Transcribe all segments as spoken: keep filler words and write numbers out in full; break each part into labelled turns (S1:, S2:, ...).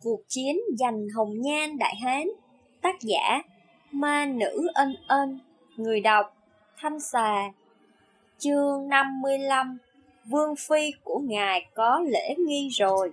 S1: Cuộc chiến giành hồng nhan Đại Hán. Tác giả Ma Nữ Ân Ân. Người đọc Thanh Xà. Chương năm mươi lăm. Vương phi của ngài có lễ nghi rồi.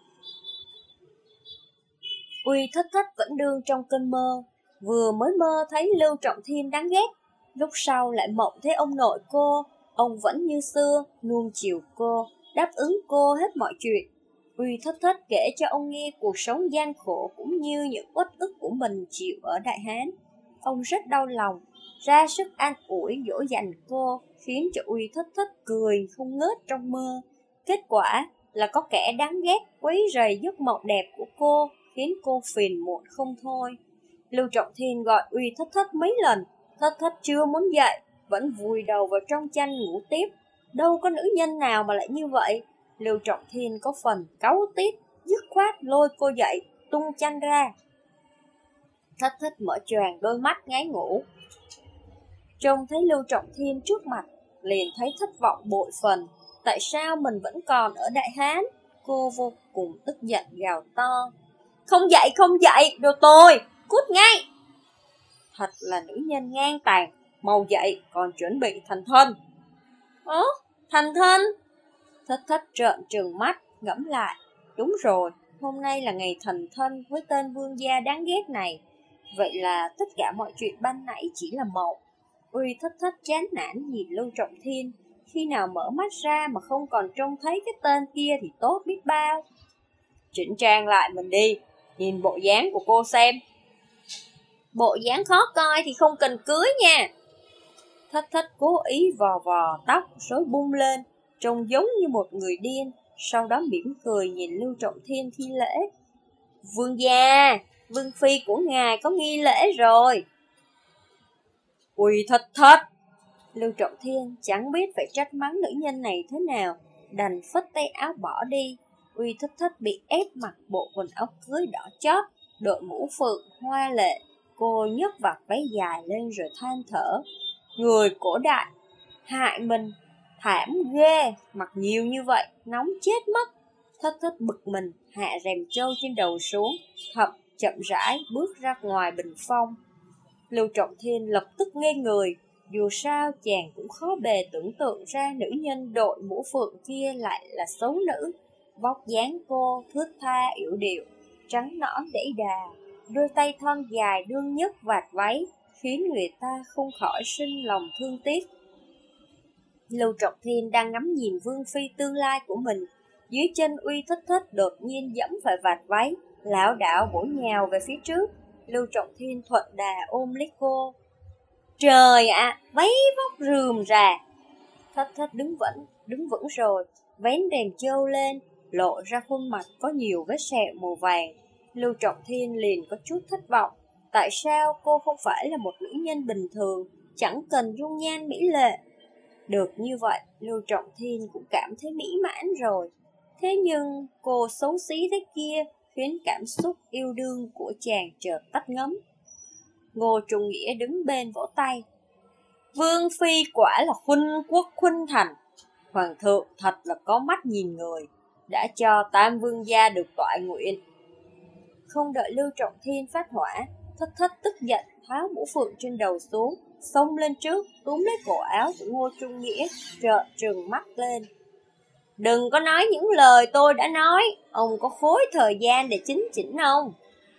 S1: Uy Thất Thất vẫn đương trong cơn mơ. Vừa mới mơ thấy Lưu Trọng Thiên đáng ghét, lúc sau lại mộng thấy ông nội cô. Ông vẫn như xưa nuông chiều cô, đáp ứng cô hết mọi chuyện. Uy Thất Thất kể cho ông nghe cuộc sống gian khổ cũng như những uất ức của mình chịu ở Đại Hán. Ông rất đau lòng, ra sức an ủi dỗ dành cô, khiến cho Uy Thất Thất cười không ngớt trong mơ. Kết quả là có kẻ đáng ghét quấy rầy giấc mộng đẹp của cô, khiến cô phiền muộn không thôi. Lưu Trọng Thiên gọi Uy Thất Thất mấy lần, Thất Thất chưa muốn dậy, vẫn vùi đầu vào trong chăn ngủ tiếp. Đâu có nữ nhân nào mà lại như vậy. Lưu Trọng Thiên có phần cáu tít, dứt khoát lôi cô dậy, tung chăn ra. Thất Thất mở choàng đôi mắt ngáy ngủ. Trông thấy Lưu Trọng Thiên trước mặt, liền thấy thất vọng bội phần. Tại sao mình vẫn còn ở Đại Hán? Cô vô cùng tức giận gào to. Không dậy, không dậy, đồ tồi, cút ngay! Thật là nữ nhân ngang tàn, mau dậy, còn chuẩn bị thành thân. Ơ, thành thân? Thất Thất trợn trừng mắt, ngẫm lại. Đúng rồi, hôm nay là ngày thành thân với tên vương gia đáng ghét này. Vậy là tất cả mọi chuyện ban nãy chỉ là mộng. Uy Thất Thất chán nản nhìn Lưu Trọng Thiên. Khi nào mở mắt ra mà không còn trông thấy cái tên kia thì tốt biết bao. Chỉnh trang lại mình đi, nhìn bộ dáng của cô xem. Bộ dáng khó coi thì không cần cưới nha. Thất Thất cố ý vò vò tóc, rối bung lên, trông giống như một người điên. Sau đó mỉm cười nhìn Lưu Trọng Thiên thi lễ. Vương gia, vương phi của ngài có nghi lễ rồi. Uy Thất Thất! Lưu Trọng Thiên chẳng biết phải trách mắng nữ nhân này thế nào, đành phất tay áo bỏ đi. Uy Thất Thất bị ép mặc bộ quần áo cưới đỏ chót, đội mũ phượng hoa lệ. Cô nhấc vạt váy dài lên rồi than thở. Người cổ đại, hại mình, thảm ghê, mặc nhiều như vậy, nóng chết mất. Thất Thất bực mình, hạ rèm trâu trên đầu xuống, thậm chậm rãi bước ra ngoài bình phong. Lưu Trọng Thiên lập tức ngây người, dù sao chàng cũng khó bề tưởng tượng ra nữ nhân đội mũ phượng kia lại là xấu nữ. Vóc dáng cô thướt tha yểu điệu, trắng nõn đẫy đà, đôi tay thon dài đương nhấc vạt váy, khiến người ta không khỏi sinh lòng thương tiếc. Lưu Trọng Thiên đang ngắm nhìn vương phi tương lai của mình, dưới chân Uy Thất Thất đột nhiên giẫm phải vạt váy, lảo đảo bổ nhào về phía trước. Lưu Trọng Thiên thuận đà ôm lấy cô. Trời ạ, à, váy vóc rườm rà. Thất Thất đứng vững, đứng vững rồi, vén rèm trâu lên, lộ ra khuôn mặt có nhiều vết sẹo màu vàng. Lưu Trọng Thiên liền có chút thất vọng. Tại sao cô không phải là một nữ nhân bình thường, chẳng cần dung nhan mỹ lệ? Được như vậy, Lưu Trọng Thiên cũng cảm thấy mỹ mãn rồi. Thế nhưng cô xấu xí thế kia khiến cảm xúc yêu đương của chàng chợt tắt ngấm. Ngô Trung Nghĩa đứng bên vỗ tay. Vương phi quả là khuynh quốc khuynh thành. Hoàng thượng thật là có mắt nhìn người, đã cho tam vương gia được tọa nguyện. Không đợi Lưu Trọng Thiên phát hỏa, Thất Thất tức giận tháo mũ phượng trên đầu xuống, xông lên trước, túm lấy cổ áo của Ngô Trung Nghĩa, trợn trừng mắt lên. Đừng có nói những lời tôi đã nói, ông có khối thời gian để chính chỉnh không?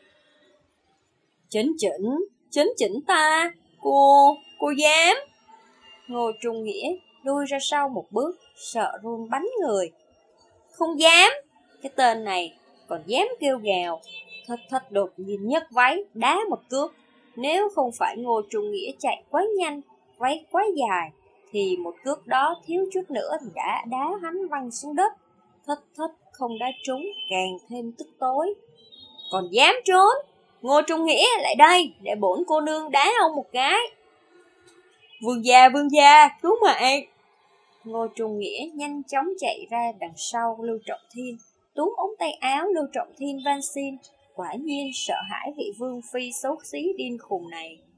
S1: Chính chỉnh, chính chỉnh ta, cô, cô dám? Ngô Trung Nghĩa lui ra sau một bước, sợ run bắn người. Không dám, cái tên này còn dám kêu gào. Thất Thất đột nhiên nhấc váy, đá một cước. Nếu không phải Ngô Trung Nghĩa chạy quá nhanh, váy quá dài, thì một cước đó thiếu chút nữa thì đã đá hắn văng xuống đất. Thất Thất không đá trúng, càng thêm tức tối. Còn dám trốn? Ngô Trung Nghĩa lại đây, để bổn cô nương đá ông một cái. Vương gia, vương gia, cứu mạng! Ngô Trung Nghĩa nhanh chóng chạy ra đằng sau Lưu Trọng Thiên, túm ống tay áo Lưu Trọng Thiên van xin. Quả nhiên sợ hãi vị vương phi xấu xí điên khùng này.